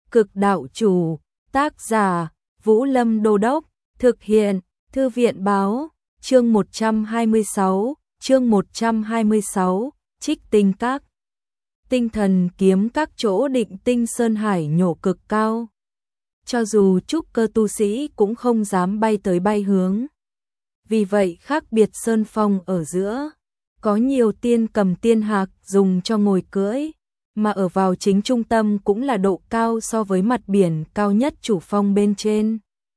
Cực đạo chủ, tác giả, Vũ Lâm Đô Đốc, thực hiện, Thư viện báo, chương 126, Trích tinh các. Tinh thần kiếm các chỗ định tinh sơn hải nhổ cực cao. Cho dù trúc cơ tu sĩ cũng không dám bay tới bay hướng. Vì vậy khác biệt sơn phong ở giữa, có nhiều tiên cầm tiên hạc dùng cho ngồi cưỡi, mà ở vào chính trung tâm cũng là độ cao so với mặt biển cao nhất chủ phong bên trên.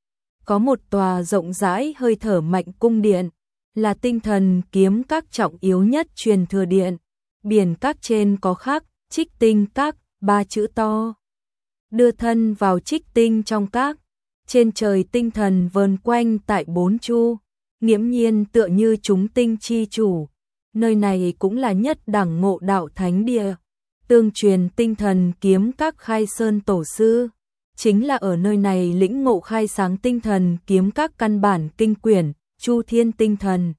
Có một tòa rộng rãi hơi thở mạnh cung điện, là tinh thần kiếm các trọng yếu nhất truyền thừa điện. Biển các trên có khắc Trích tinh các, 3 chữ to. Đưa thân vào trích tinh trong các, trên trời tinh thần vờn quanh tại 4 chu, nghiễm nhiên tựa như chúng tinh chi chủ. Nơi này cũng là nhất đẳng ngộ đạo thánh địa, tương truyền tinh thần kiếm các khai sơn tổ sư. Chính là ở nơi này lĩnh ngộ khai sáng tinh thần kiếm các căn bản kinh quyển, Chu Thiên tinh thần.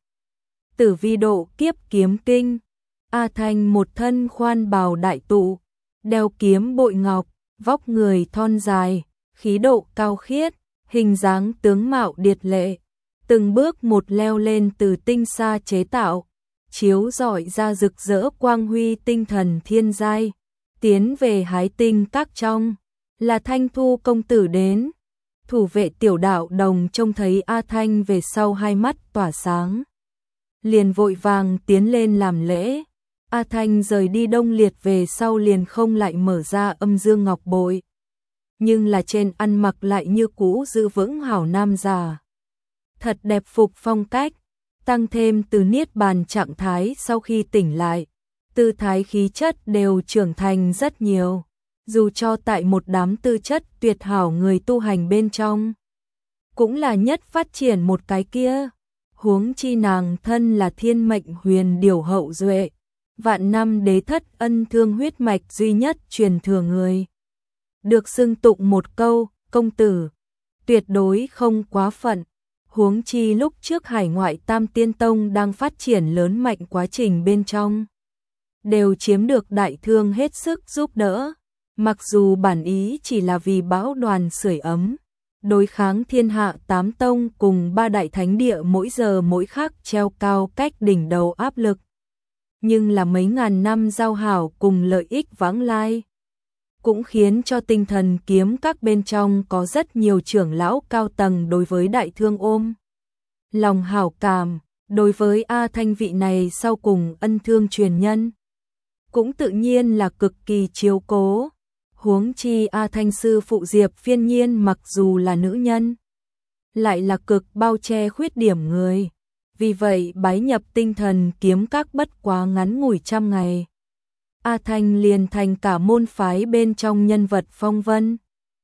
Tử vi độ kiếp kiếm kinh. A Thanh một thân khoan bào đại tụ, đeo kiếm bội ngọc, vóc người thon dài, khí độ cao khiết, hình dáng tướng mạo điệt lệ, từng bước một leo lên từ tinh sa chế tạo, chiếu rọi ra rực rỡ quang huy tinh thần thiên giai, tiến về hái tinh các trong, là Thanh Thu công tử đến. Thủ vệ tiểu đạo đồng trông thấy A Thanh về sau hai mắt tỏa sáng, liền vội vàng tiến lên làm lễ. A Thanh rời đi Đông Liệt về sau liền không lại mở ra âm dương ngọc bội, nhưng là trên ăn mặc lại như cũ giữ vững hảo nam già. Thật đẹp phục phong cách, tăng thêm từ niết bàn trạng thái sau khi tỉnh lại, tư thái khí chất đều trưởng thành rất nhiều, dù cho tại một đám tư chất tuyệt hảo người tu hành bên trong, cũng là nhất phát triển một cái kia. Huống chi nàng thân là thiên mệnh huyền điều hậu duệ, vạn năm đế thất ân thương huyết mạch duy nhất truyền thừa người. Được xưng tụng một câu, công tử, tuyệt đối không quá phận. Huống chi lúc trước hải ngoại Tam Tiên Tông đang phát triển lớn mạnh quá trình bên trong, đều chiếm được đại thương hết sức giúp đỡ. Mặc dù bản ý chỉ là vì bão đoàn sưởi ấm, đối kháng thiên hạ 8 tông cùng 3 đại thánh địa mỗi giờ mỗi khắc treo cao cách đỉnh đầu áp lực, nhưng là mấy ngàn năm giao hảo cùng lợi ích vãng lai, cũng khiến cho tinh thần kiếm các bên trong có rất nhiều trưởng lão cao tầng đối với đại thương ôm lòng hảo cảm. Đối với A Thanh vị này sau cùng ân thương truyền nhân, cũng tự nhiên là cực kỳ chiếu cố. Huống chi A Thanh sư phụ Diệp Phiên Nhiên mặc dù là nữ nhân, lại là cực bao che khuyết điểm người. Vì vậy bái nhập tinh thần kiếm các bất quá ngắn ngủi 100 ngày, A Thanh liền thành cả môn phái bên trong nhân vật phong vân,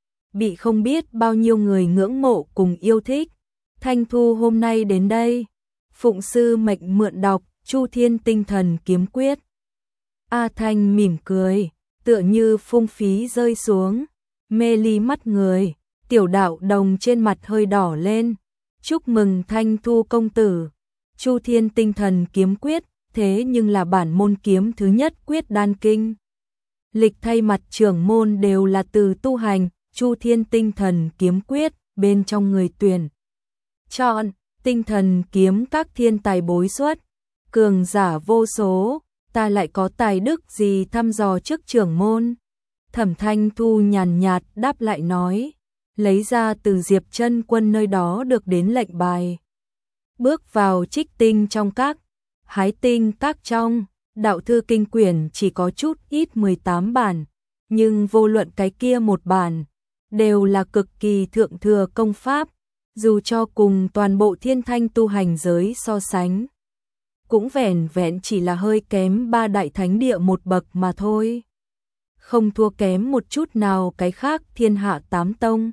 bị không biết bao nhiêu người ngưỡng mộ cùng yêu thích. Thanh Thu hôm nay đến đây, phụng sư mệnh mượn đọc Chu Thiên tinh thần kiếm quyết. A Thanh mỉm cười, tựa như phung phí rơi xuống, mê ly mắt người. Tiểu đạo đồng trên mặt hơi đỏ lên, chúc mừng Thanh Thu công tử. Chu Thiên tinh thần kiếm quyết, thế nhưng là bản môn kiếm thứ nhất quyết đan kinh. Lịch thay mặt trưởng môn đều là từ tu hành Chu Thiên tinh thần kiếm quyết bên trong người tuyển chọn. Tinh thần kiếm các thiên tài bối xuất, cường giả vô số, ta lại có tài đức gì thăm dò trước trưởng môn. Thẩm Thanh Thu nhàn nhạt đáp lại nói, lấy ra từ Diệp Chân Quân nơi đó được đến lệnh bài. Bước vào trích tinh trong các, hái tinh các trong, đạo thư kinh quyển chỉ có chút ít 18 bản, nhưng vô luận cái kia một bản, đều là cực kỳ thượng thừa công pháp, dù cho cùng toàn bộ thiên thanh tu hành giới so sánh, cũng vẻn vẹn chỉ là hơi kém 3 đại thánh địa một bậc mà thôi. Không thua kém một chút nào cái khác thiên hạ 8 tông.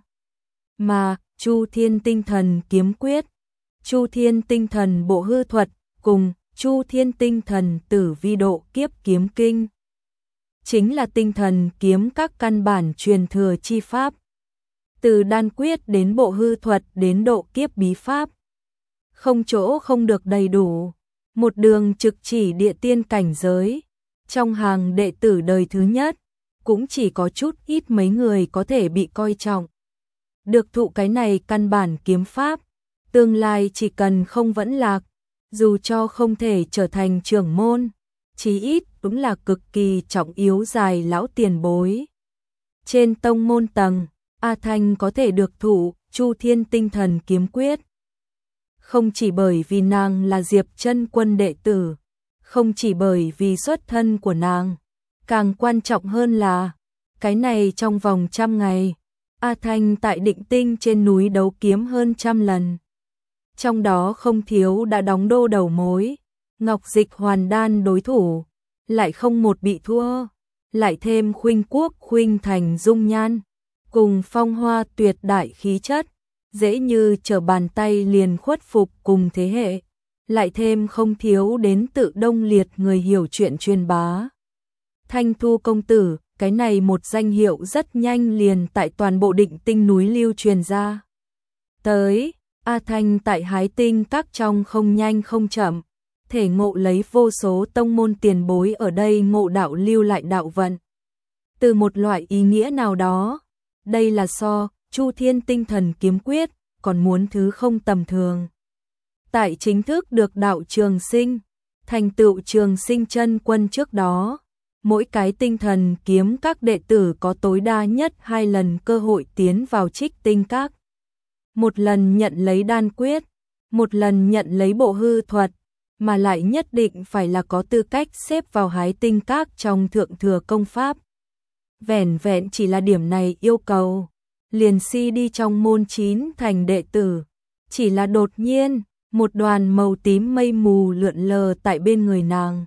Mà Chu Thiên tinh thần kiếm quyết, Chu Thiên tinh thần bộ hư thuật cùng Chu Thiên tinh thần tử vi độ kiếp kiếm kinh, chính là tinh thần kiếm các căn bản truyền thừa chi pháp. Từ đan quyết đến bộ hư thuật đến độ kiếp bí pháp, không chỗ không được đầy đủ, một đường trực chỉ địa tiên cảnh giới. Trong hàng đệ tử đời thứ nhất, cũng chỉ có chút ít mấy người có thể bị coi trọng. Được thụ cái này căn bản kiếm pháp, tương lai chỉ cần không vẫn lạc, dù cho không thể trở thành trưởng môn, chí ít cũng là cực kỳ trọng yếu dài lão tiền bối. Trên tông môn tầng, A Thanh có thể được thụ Chu Thiên Tinh Thần Kiếm Quyết. Không chỉ bởi vì nàng là Diệp Chân Quân đệ tử, không chỉ bởi vì xuất thân của nàng, càng quan trọng hơn là, cái này trong vòng 100 ngày, A Thanh tại Định Tinh trên núi đấu kiếm hơn 100 lần. Trong đó không thiếu đã đóng đô đầu mối, Ngọc Dịch Hoàn Đan đối thủ, lại không một bị thua, lại thêm Khuynh Quốc Khuynh Thành dung nhan, cùng phong hoa tuyệt đại khí chất, dễ như trở bàn tay liền khuất phục cùng thế hệ, lại thêm không thiếu đến tự Đông Liệt người hiểu chuyện truyền bá. Thanh Thu công tử, cái này một danh hiệu rất nhanh liền tại toàn bộ Định Tinh núi lưu truyền ra. Tới, A Thanh tại Hái Tinh các trong không nhanh không chậm, thể ngộ lấy vô số tông môn tiền bối ở đây ngộ đạo lưu lại đạo vận. Từ một loại ý nghĩa nào đó, đây là so Chu Thiên Tinh Thần Kiếm Quyết, còn muốn thứ không tầm thường. Tại chính thức được đạo trường sinh, thành tựu trường sinh chân quân trước đó, mỗi cái tinh thần kiếm các đệ tử có tối đa nhất 2 lần cơ hội tiến vào Trích Tinh các. Một lần nhận lấy đan quyết, một lần nhận lấy bộ hư thuật, mà lại nhất định phải là có tư cách xếp vào Hái Tinh các trong thượng thừa công pháp. Vẻn vẹn chỉ là điểm này yêu cầu, liền si đi trong môn 9 thành đệ tử, chỉ là đột nhiên, một đoàn màu tím mây mù lượn lờ tại bên người nàng.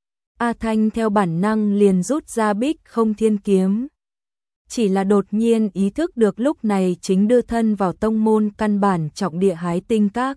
A Thanh theo bản năng liền rút ra Bích Không Thiên kiếm. Chỉ là đột nhiên ý thức được lúc này chính đưa thân vào tông môn căn bản trọng địa Hái Tinh các.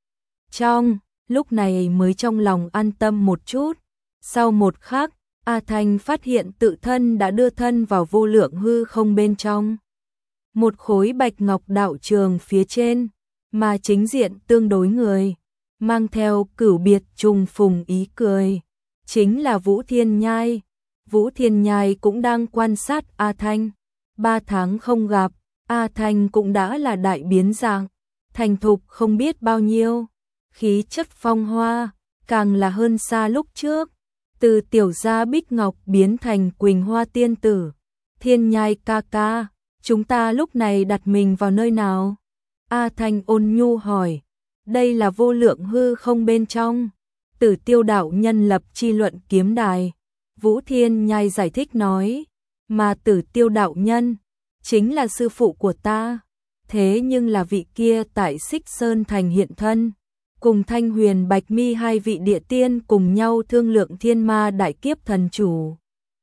Lúc này mới trong lòng an tâm một chút. Sau một khắc, A Thanh phát hiện tự thân đã đưa thân vào vô lượng hư không bên trong. Một khối bạch ngọc đạo trường phía trên, mà chính diện tương đối người, mang theo cửu biệt trùng phùng ý cười. Chính là Vũ Thiên Nhai. Vũ Thiên Nhai cũng đang quan sát A Thanh. 3 tháng không gặp, A Thanh cũng đã là đại biến dạng, thành thục không biết bao nhiêu. Khí chất phong hoa, càng là hơn xa lúc trước. Từ tiểu gia Bích Ngọc biến thành Quỳnh Hoa tiên tử. Thiên Nhai ca ca, chúng ta lúc này đặt mình vào nơi nào? A Thanh ôn nhu hỏi. Đây là vô lượng hư không bên trong. Tử Tiêu đạo nhân lập chi luận kiếm đài. Vũ Thiên Nhai giải thích nói. Mà Tử Tiêu đạo nhân chính là sư phụ của ta. Thế nhưng là vị kia tại Xích Sơn thành hiện thân, cùng Thanh Huyền Bạch Mi hai vị địa tiên cùng nhau thương lượng thiên ma đại kiếp thần chủ.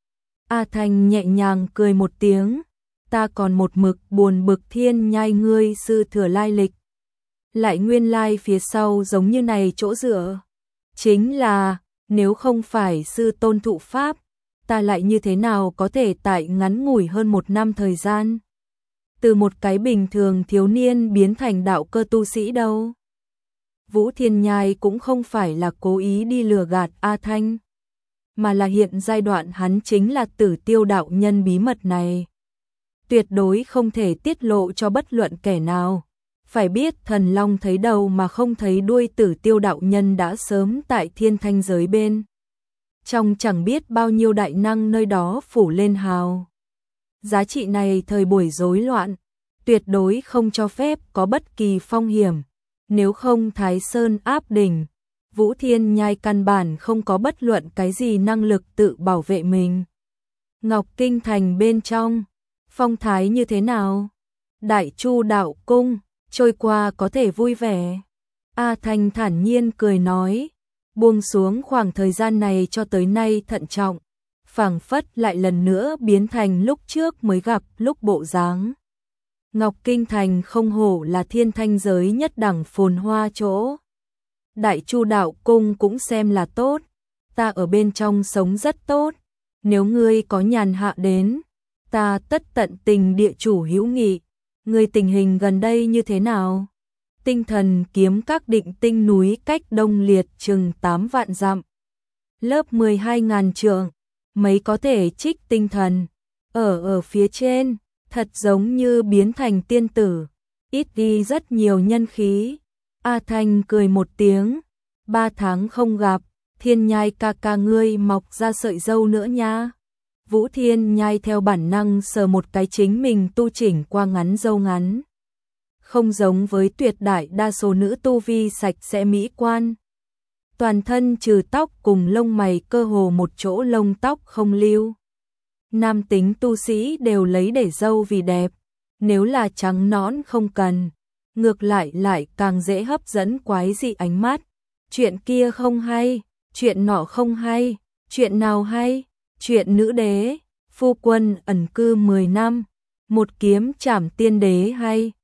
A Thanh nhẹ nhàng cười một tiếng. Ta còn một mực buồn bực Thiên Nhai ngươi sư thừa lai lịch. Lại nguyên lai phía sau giống như này chỗ dựa. Chính là, nếu không phải sư tôn thụ pháp, ta lại như thế nào có thể tại ngắn ngủi hơn 1 năm thời gian, từ một cái bình thường thiếu niên biến thành đạo cơ tu sĩ đâu. Vũ Thiên Nhai cũng không phải là cố ý đi lừa gạt A Thanh, mà là hiện giai đoạn hắn chính là Tử Tiêu đạo nhân bí mật này. Tuyệt đối không thể tiết lộ cho bất luận kẻ nào. Phải biết thần long thấy đầu mà không thấy đuôi, Tử Tiêu đạo nhân đã sớm tại thiên thanh giới bên trong chẳng biết bao nhiêu đại năng nơi đó phủ lên hào. Giá trị này thời buổi rối loạn, tuyệt đối không cho phép có bất kỳ phong hiểm. Nếu không Thái Sơn áp đỉnh, Vũ Thiên Nhai căn bản không có bất luận cái gì năng lực tự bảo vệ mình. Ngọc Kinh thành bên trong, phong thái như thế nào? Đại Chu đạo cung trôi qua có thể vui vẻ. A Thanh thản nhiên cười nói, buông xuống khoảng thời gian này cho tới nay thận trọng, phảng phất lại lần nữa biến thành lúc trước mới gặp lúc bộ dáng. Ngọc Kinh thành không hổ là thiên thanh giới nhất đẳng phồn hoa chỗ. Đại Chu đạo cung cũng xem là tốt, ta ở bên trong sống rất tốt, nếu ngươi có nhàn hạ đến, ta tất tận tình địa chủ hữu nghị. Ngươi tình hình gần đây như thế nào? Tinh thần kiếm các Định Tinh núi cách Đông Liệt chừng 8 vạn dặm. Lớp 12.000 trượng, mấy có thể trích tinh thần. ở phía trên, thật giống như biến thành tiên tử, ít đi rất nhiều nhân khí. A Thanh cười một tiếng, 3 tháng không gặp, Thiên Nhai ca ca ngươi mọc ra sợi râu nữa nha. Vũ Thiên Nhai theo bản năng sờ một cái chính mình tu chỉnh qua ngắn râu ngắn. Không giống với tuyệt đại đa số nữ tu vi sạch sẽ mỹ quan. Toàn thân trừ tóc cùng lông mày cơ hồ một chỗ lông tóc không lưu. Nam tính tu sĩ đều lấy để râu vì đẹp, nếu là trắng nõn không cần, ngược lại càng dễ hấp dẫn quái dị ánh mắt. Chuyện kia không hay, chuyện nọ không hay, chuyện nào hay? Chuyện nữ đế, phu quân ẩn cư 10 năm, một kiếm trảm tiên đế hay.